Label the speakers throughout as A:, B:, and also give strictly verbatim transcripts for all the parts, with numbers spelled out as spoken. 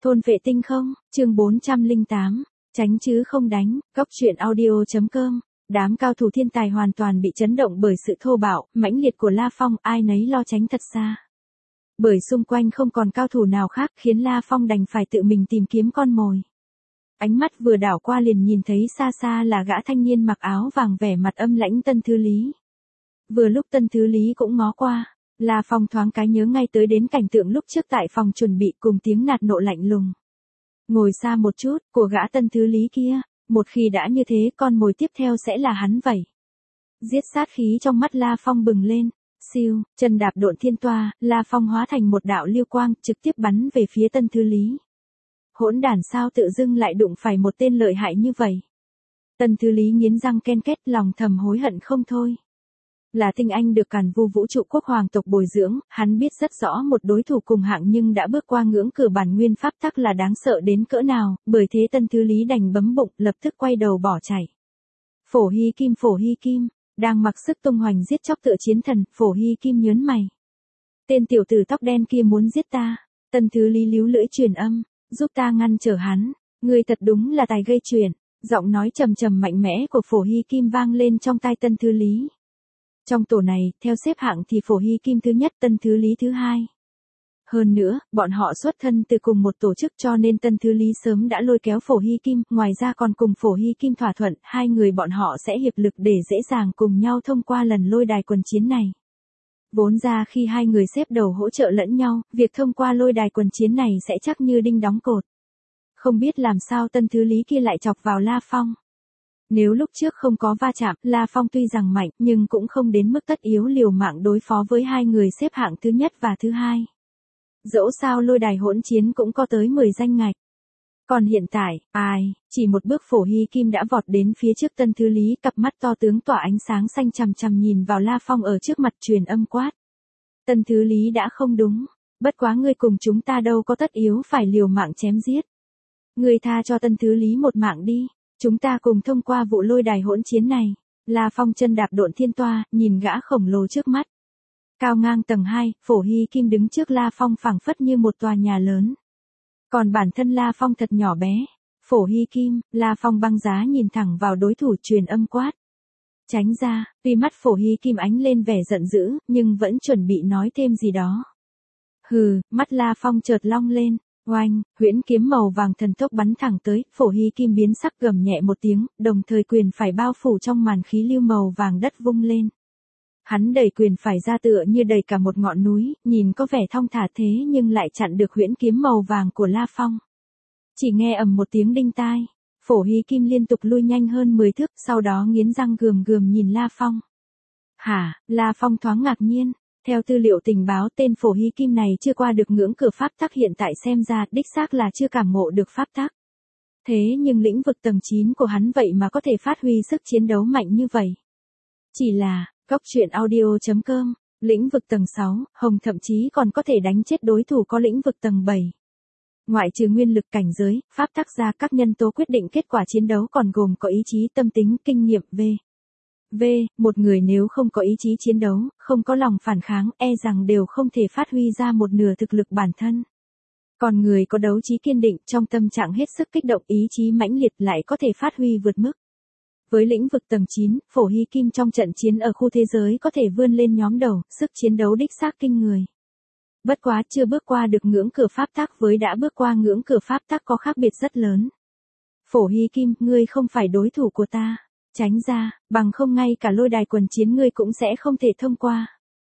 A: Thôn vệ tinh không, chương bốn trăm lẻ tám, tránh chứ không đánh, góc truyện audio.com. Đám cao thủ thiên tài hoàn toàn bị chấn động bởi sự thô bạo, mãnh liệt của La Phong, ai nấy lo tránh thật xa. Bởi xung quanh không còn cao thủ nào khác khiến La Phong đành phải tự mình tìm kiếm con mồi. Ánh mắt vừa đảo qua liền nhìn thấy xa xa là gã thanh niên mặc áo vàng vẻ mặt âm lãnh Tân Thứ Lý. Vừa lúc Tân Thứ Lý cũng ngó qua, La Phong thoáng cái nhớ ngay tới đến cảnh tượng lúc trước tại phòng chuẩn bị cùng tiếng nạt nộ lạnh lùng. Ngồi xa một chút, của gã Tân Thứ Lý kia, một khi đã như thế con mồi tiếp theo sẽ là hắn vậy. Giết sát khí trong mắt La Phong bừng lên, siêu, chân đạp độn thiên toa, La Phong hóa thành một đạo lưu quang trực tiếp bắn về phía Tân Thứ Lý. Hỗn đản sao tự dưng lại đụng phải một tên lợi hại như vậy. Tân Thứ Lý nghiến răng ken két lòng thầm hối hận không thôi. Là tinh anh được Càn Vu vũ trụ quốc hoàng tộc bồi dưỡng, hắn biết rất rõ một đối thủ cùng hạng nhưng đã bước qua ngưỡng cửa bản nguyên pháp tắc là đáng sợ đến cỡ nào, bởi thế Tân Thứ Lý đành bấm bụng, lập tức quay đầu bỏ chạy. Phổ Hy Kim Phổ Hy Kim, đang mặc sức tung hoành giết chóc tựa chiến thần, Phổ Hy Kim nhớn mày. Tên tiểu tử tóc đen kia muốn giết ta, Tân Thứ Lý líu lưỡi truyền âm, giúp ta ngăn trở hắn, ngươi thật đúng là tài gây chuyện, giọng nói trầm trầm mạnh mẽ của Phổ Hy Kim vang lên trong tai Tân Thứ Lý. Trong tổ này, theo xếp hạng thì Phổ Hy Kim thứ nhất, Tân Thứ Lý thứ hai. Hơn nữa, bọn họ xuất thân từ cùng một tổ chức cho nên Tân Thứ Lý sớm đã lôi kéo Phổ Hy Kim, ngoài ra còn cùng Phổ Hy Kim thỏa thuận, hai người bọn họ sẽ hiệp lực để dễ dàng cùng nhau thông qua lần lôi đài quần chiến này. Vốn ra khi hai người xếp đầu hỗ trợ lẫn nhau, việc thông qua lôi đài quần chiến này sẽ chắc như đinh đóng cột. Không biết làm sao Tân Thứ Lý kia lại chọc vào La Phong. Nếu lúc trước không có va chạm, La Phong tuy rằng mạnh nhưng cũng không đến mức tất yếu liều mạng đối phó với hai người xếp hạng thứ nhất và thứ hai. Dẫu sao lôi đài hỗn chiến cũng có tới mười danh ngạch. Còn hiện tại, ai, chỉ một bước Phổ Hy Kim đã vọt đến phía trước Tân Thứ Lý, cặp mắt to tướng tỏa ánh sáng xanh chằm chằm nhìn vào La Phong ở trước mặt truyền âm quát. Tân Thứ Lý đã không đúng, bất quá ngươi cùng chúng ta đâu có tất yếu phải liều mạng chém giết. Ngươi tha cho Tân Thứ Lý một mạng đi. Chúng ta cùng thông qua vụ lôi đài hỗn chiến này. La Phong chân đạp độn thiên toa, nhìn gã khổng lồ trước mắt. Cao ngang tầng hai, Phổ Hy Kim đứng trước La Phong phảng phất như một tòa nhà lớn. Còn bản thân La Phong thật nhỏ bé. Phổ Hy Kim, La Phong băng giá nhìn thẳng vào đối thủ truyền âm quát. Tránh ra, tuy mắt Phổ Hy Kim ánh lên vẻ giận dữ, nhưng vẫn chuẩn bị nói thêm gì đó. Hừ, mắt La Phong chợt long lên. Oanh, huyễn kiếm màu vàng thần tốc bắn thẳng tới, Phổ Hy Kim biến sắc gầm nhẹ một tiếng, đồng thời quyền phải bao phủ trong màn khí lưu màu vàng đất vung lên. Hắn đẩy quyền phải ra tựa như đẩy cả một ngọn núi, nhìn có vẻ thong thả thế nhưng lại chặn được huyễn kiếm màu vàng của La Phong. Chỉ nghe ầm một tiếng đinh tai, Phổ Hy Kim liên tục lui nhanh hơn mười thước, sau đó nghiến răng gườm gườm nhìn La Phong. Hả, La Phong thoáng ngạc nhiên. Theo tư liệu tình báo tên Phổ Hy Kim này chưa qua được ngưỡng cửa pháp tắc hiện tại xem ra đích xác là chưa cảm ngộ được pháp tắc. Thế nhưng lĩnh vực tầng chín của hắn vậy mà có thể phát huy sức chiến đấu mạnh như vậy. Chỉ là, góc truyện audio.com, lĩnh vực tầng sáu, Hồng thậm chí còn có thể đánh chết đối thủ có lĩnh vực tầng bảy. Ngoại trừ nguyên lực cảnh giới, pháp tắc ra các nhân tố quyết định kết quả chiến đấu còn gồm có ý chí tâm tính kinh nghiệm v. V, một người nếu không có ý chí chiến đấu, không có lòng phản kháng, e rằng đều không thể phát huy ra một nửa thực lực bản thân. Còn người có đấu trí kiên định, trong tâm trạng hết sức kích động, ý chí mãnh liệt lại có thể phát huy vượt mức. Với lĩnh vực tầng chín, Phổ Hy Kim trong trận chiến ở khu thế giới có thể vươn lên nhóm đầu, sức chiến đấu đích xác kinh người. Bất quá chưa bước qua được ngưỡng cửa pháp tắc với đã bước qua ngưỡng cửa pháp tắc có khác biệt rất lớn. Phổ Hy Kim, ngươi không phải đối thủ của ta. Tránh ra, bằng không ngay cả lôi đài quần chiến ngươi cũng sẽ không thể thông qua.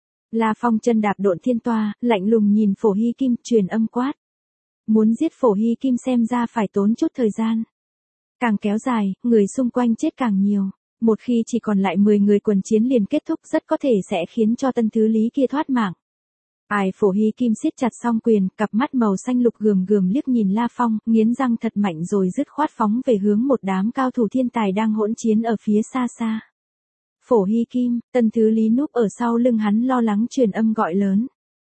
A: La Phong chân đạp độn thiên toa, lạnh lùng nhìn Phổ Hy Kim, truyền âm quát. Muốn giết Phổ Hy Kim xem ra phải tốn chút thời gian. Càng kéo dài, người xung quanh chết càng nhiều. Một khi chỉ còn lại mười người quần chiến liền kết thúc rất có thể sẽ khiến cho Tân Thứ Lý kia thoát mạng. Ai Phổ Hy Kim siết chặt song quyền, cặp mắt màu xanh lục gườm gườm liếc nhìn La Phong, nghiến răng thật mạnh rồi dứt khoát phóng về hướng một đám cao thủ thiên tài đang hỗn chiến ở phía xa xa. Phổ Hy Kim, Tân Thứ Lý núp ở sau lưng hắn lo lắng truyền âm gọi lớn.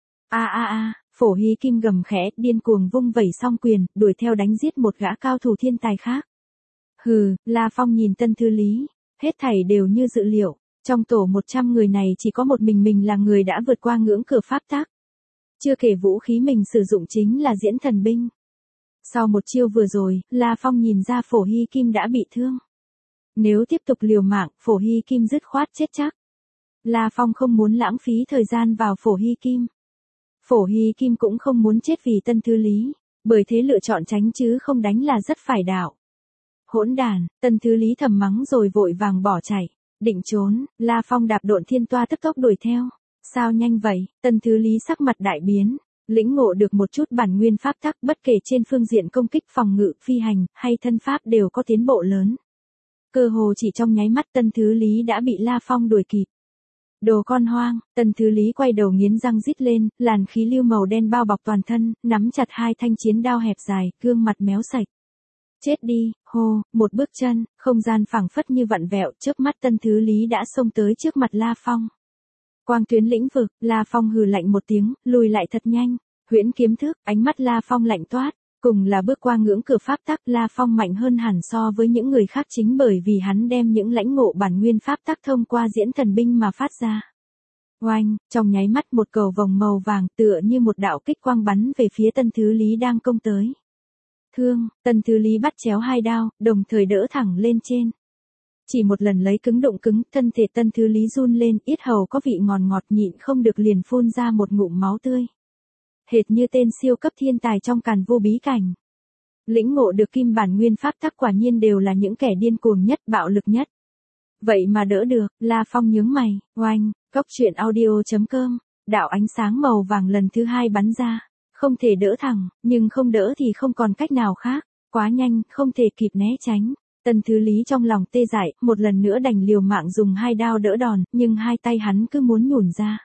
A: A a a, Phổ Hy Kim gầm khẽ, điên cuồng vung vẩy song quyền, đuổi theo đánh giết một gã cao thủ thiên tài khác. Hừ, La Phong nhìn Tân Thứ Lý, hết thảy đều như dự liệu. Trong tổ một trăm người này chỉ có một mình mình là người đã vượt qua ngưỡng cửa pháp tắc. Chưa kể vũ khí mình sử dụng chính là diễn thần binh. Sau một chiêu vừa rồi, La Phong nhìn ra Phổ Hy Kim đã bị thương. Nếu tiếp tục liều mạng, Phổ Hy Kim dứt khoát chết chắc. La Phong không muốn lãng phí thời gian vào Phổ Hy Kim. Phổ Hy Kim cũng không muốn chết vì Tân Thư Lý, bởi thế lựa chọn tránh chứ không đánh là rất phải đạo. Hỗn đàn, Tân Thư Lý thầm mắng rồi vội vàng bỏ chạy, định trốn, La Phong đạp độn thiên toa tức tốc đuổi theo. Sao nhanh vậy? Tân Thư Lý sắc mặt đại biến, lĩnh ngộ được một chút bản nguyên pháp tắc, bất kể trên phương diện công kích, phòng ngự, phi hành hay thân pháp đều có tiến bộ lớn. Cơ hồ chỉ trong nháy mắt Tân Thư Lý đã bị La Phong đuổi kịp. Đồ con hoang, Tân Thư Lý quay đầu nghiến răng rít lên, làn khí lưu màu đen bao bọc toàn thân, nắm chặt hai thanh chiến đao hẹp dài, gương mặt méo sạch. Chết đi, hô, một bước chân, không gian phẳng phất như vặn vẹo, chớp mắt Tân Thư Lý đã xông tới trước mặt La Phong. Quang tuyến lĩnh vực, La Phong hừ lạnh một tiếng, lùi lại thật nhanh, huyễn kiếm thức, ánh mắt La Phong lạnh toát, cùng là bước qua ngưỡng cửa pháp tắc, La Phong mạnh hơn hẳn so với những người khác chính bởi vì hắn đem những lãnh ngộ bản nguyên pháp tắc thông qua diễn thần binh mà phát ra. Oanh, trong nháy mắt một cầu vòng màu vàng tựa như một đạo kích quang bắn về phía Tân Thư Lý đang công tới. Thương, Tân Thư Lý bắt chéo hai đao, đồng thời đỡ thẳng lên trên. Chỉ một lần lấy cứng đụng cứng, thân thể Tân Thư Lý run lên, yết hầu có vị ngọt ngọt nhịn không được liền phun ra một ngụm máu tươi. Hệt như tên siêu cấp thiên tài trong càn vô bí cảnh. Lĩnh ngộ được kim bản nguyên pháp tắc quả nhiên đều là những kẻ điên cuồng nhất, bạo lực nhất. Vậy mà đỡ được, La Phong nhướng mày, oanh, cốc truyện audio chấm com, đạo ánh sáng màu vàng lần thứ hai bắn ra. Không thể đỡ thẳng, nhưng không đỡ thì không còn cách nào khác, quá nhanh, không thể kịp né tránh. Tân Thư Lý trong lòng tê dại, một lần nữa đành liều mạng dùng hai đao đỡ đòn, nhưng hai tay hắn cứ muốn nhủn ra.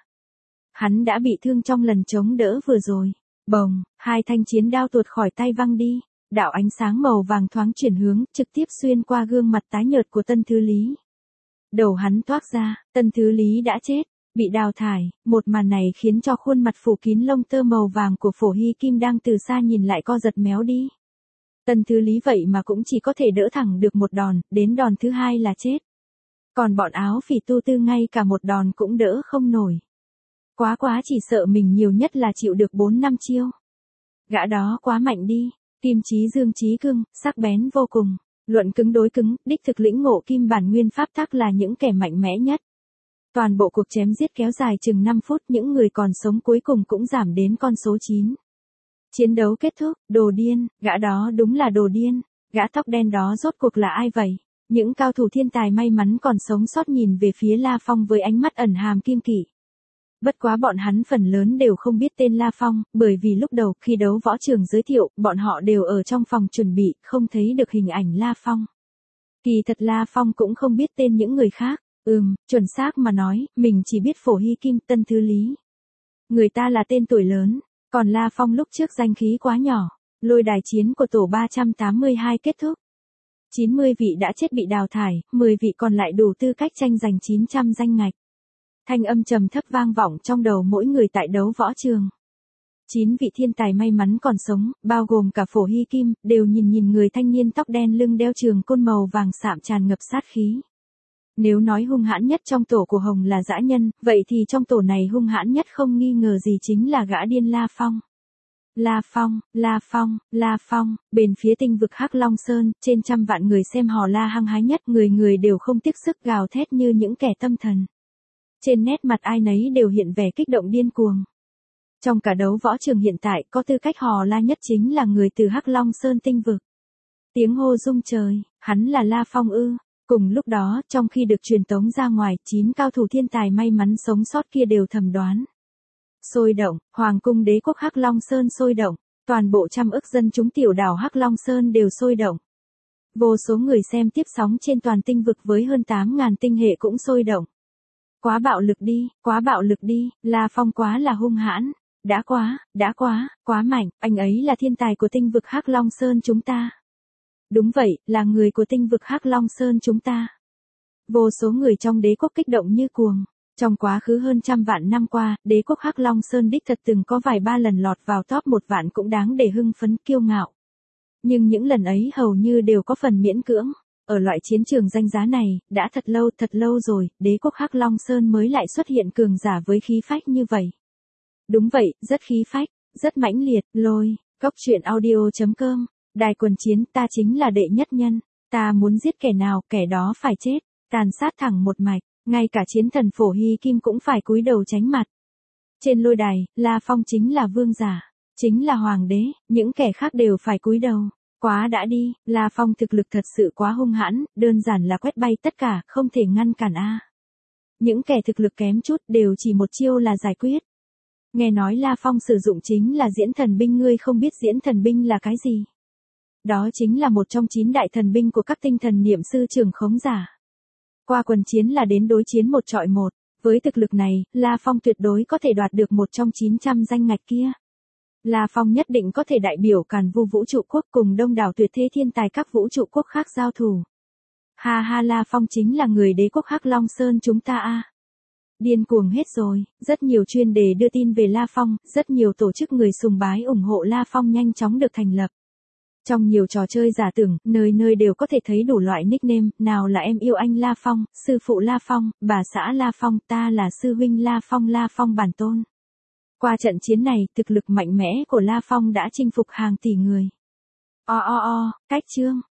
A: Hắn đã bị thương trong lần chống đỡ vừa rồi. Bồng, hai thanh chiến đao tuột khỏi tay văng đi, đạo ánh sáng màu vàng thoáng chuyển hướng, trực tiếp xuyên qua gương mặt tái nhợt của Tân Thư Lý. Đầu hắn toác ra, Tân Thư Lý đã chết, bị đào thải, một màn này khiến cho khuôn mặt phủ kín lông tơ màu vàng của Phổ Hy Kim đang từ xa nhìn lại co giật méo đi. Tân Thư Lý vậy mà cũng chỉ có thể đỡ thẳng được một đòn, đến đòn thứ hai là chết. Còn bọn áo phỉ tu tư ngay cả một đòn cũng đỡ không nổi. Quá quá chỉ sợ mình nhiều nhất là chịu được bốn năm chiêu. Gã đó quá mạnh đi, kim chí dương chí cương, sắc bén vô cùng, luận cứng đối cứng, đích thực lĩnh ngộ kim bản nguyên pháp tắc là những kẻ mạnh mẽ nhất. Toàn bộ cuộc chém giết kéo dài chừng năm phút, những người còn sống cuối cùng cũng giảm đến con số chín. Chiến đấu kết thúc, đồ điên, gã đó đúng là đồ điên, gã tóc đen đó rốt cuộc là ai vậy? Những cao thủ thiên tài may mắn còn sống sót nhìn về phía La Phong với ánh mắt ẩn hàm kiêng kỵ. Bất quá bọn hắn phần lớn đều không biết tên La Phong, bởi vì lúc đầu khi đấu võ trường giới thiệu, bọn họ đều ở trong phòng chuẩn bị, không thấy được hình ảnh La Phong. Kỳ thật La Phong cũng không biết tên những người khác, ừm, chuẩn xác mà nói, mình chỉ biết Phổ Hy Kim, Tân Thư Lý. Người ta là tên tuổi lớn, còn La Phong lúc trước danh khí quá nhỏ. Lôi đài chiến của tổ ba trăm tám mươi hai kết thúc. chín mươi vị đã chết bị đào thải, mười vị còn lại đủ tư cách tranh giành chín trăm danh ngạch. Thanh âm trầm thấp vang vọng trong đầu mỗi người tại đấu võ trường. chín vị thiên tài may mắn còn sống, bao gồm cả Phổ Hy Kim, đều nhìn nhìn người thanh niên tóc đen lưng đeo trường côn màu vàng sạm tràn ngập sát khí. Nếu nói hung hãn nhất trong tổ của Hồng là dã nhân, vậy thì trong tổ này hung hãn nhất không nghi ngờ gì chính là gã điên La Phong. La Phong, La Phong, La Phong, bên phía tinh vực Hắc Long Sơn, trên trăm vạn người xem hò la hăng hái nhất, người người đều không tiếc sức gào thét như những kẻ tâm thần. Trên nét mặt ai nấy đều hiện vẻ kích động điên cuồng. Trong cả đấu võ trường hiện tại, có tư cách hò la nhất chính là người từ Hắc Long Sơn tinh vực. Tiếng hô rung trời, hắn là La Phong ư? Cùng lúc đó, trong khi được truyền tống ra ngoài, chín cao thủ thiên tài may mắn sống sót kia đều thầm đoán. Sôi động, Hoàng cung đế quốc Hắc Long Sơn sôi động, toàn bộ trăm ức dân chúng tiểu đảo Hắc Long Sơn đều sôi động. Vô số người xem tiếp sóng trên toàn tinh vực với hơn tám nghìn tinh hệ cũng sôi động. Quá bạo lực đi, quá bạo lực đi, La Phong quá là hung hãn, đã quá, đã quá, quá mạnh, anh ấy là thiên tài của tinh vực Hắc Long Sơn chúng ta. Đúng vậy, là người của tinh vực Hắc Long Sơn chúng ta. Vô số người trong đế quốc kích động như cuồng. Trong quá khứ hơn trăm vạn năm qua, đế quốc Hắc Long Sơn đích thật từng có vài ba lần lọt vào top một vạn cũng đáng để hưng phấn kiêu ngạo. Nhưng những lần ấy hầu như đều có phần miễn cưỡng. Ở loại chiến trường danh giá này, đã thật lâu thật lâu rồi, đế quốc Hắc Long Sơn mới lại xuất hiện cường giả với khí phách như vậy. Đúng vậy, rất khí phách, rất mãnh liệt, lôi, Cốc truyện audio chấm com, đài quần chiến, ta chính là đệ nhất nhân, ta muốn giết kẻ nào, kẻ đó phải chết, tàn sát thẳng một mạch, ngay cả chiến thần Phổ Hy Kim cũng phải cúi đầu tránh mặt. Trên lôi đài, La Phong chính là vương giả, chính là hoàng đế, những kẻ khác đều phải cúi đầu. Quá đã đi, La Phong thực lực thật sự quá hung hãn, đơn giản là quét bay tất cả, không thể ngăn cản a. Những kẻ thực lực kém chút đều chỉ một chiêu là giải quyết. Nghe nói La Phong sử dụng chính là diễn thần binh, ngươi không biết diễn thần binh là cái gì? Đó chính là một trong chín đại thần binh của các tinh thần niệm sư trường khống giả. Qua quần chiến là đến đối chiến một trọi một, với thực lực này, La Phong tuyệt đối có thể đoạt được một trong chín trăm danh ngạch kia. La Phong nhất định có thể đại biểu Càn Vu vũ trụ quốc cùng đông đảo tuyệt thế thiên tài các vũ trụ quốc khác giao thủ. Ha ha, La Phong chính là người đế quốc Hắc Long Sơn chúng ta a. Điên cuồng hết rồi, rất nhiều chuyên đề đưa tin về La Phong, rất nhiều tổ chức người sùng bái ủng hộ La Phong nhanh chóng được thành lập. Trong nhiều trò chơi giả tưởng, nơi nơi đều có thể thấy đủ loại nickname, nào là em yêu anh La Phong, sư phụ La Phong, bà xã La Phong, ta là sư huynh La Phong, La Phong bản tôn. Qua trận chiến này, thực lực mạnh mẽ của La Phong đã chinh phục hàng tỷ người. O o o, cách chương.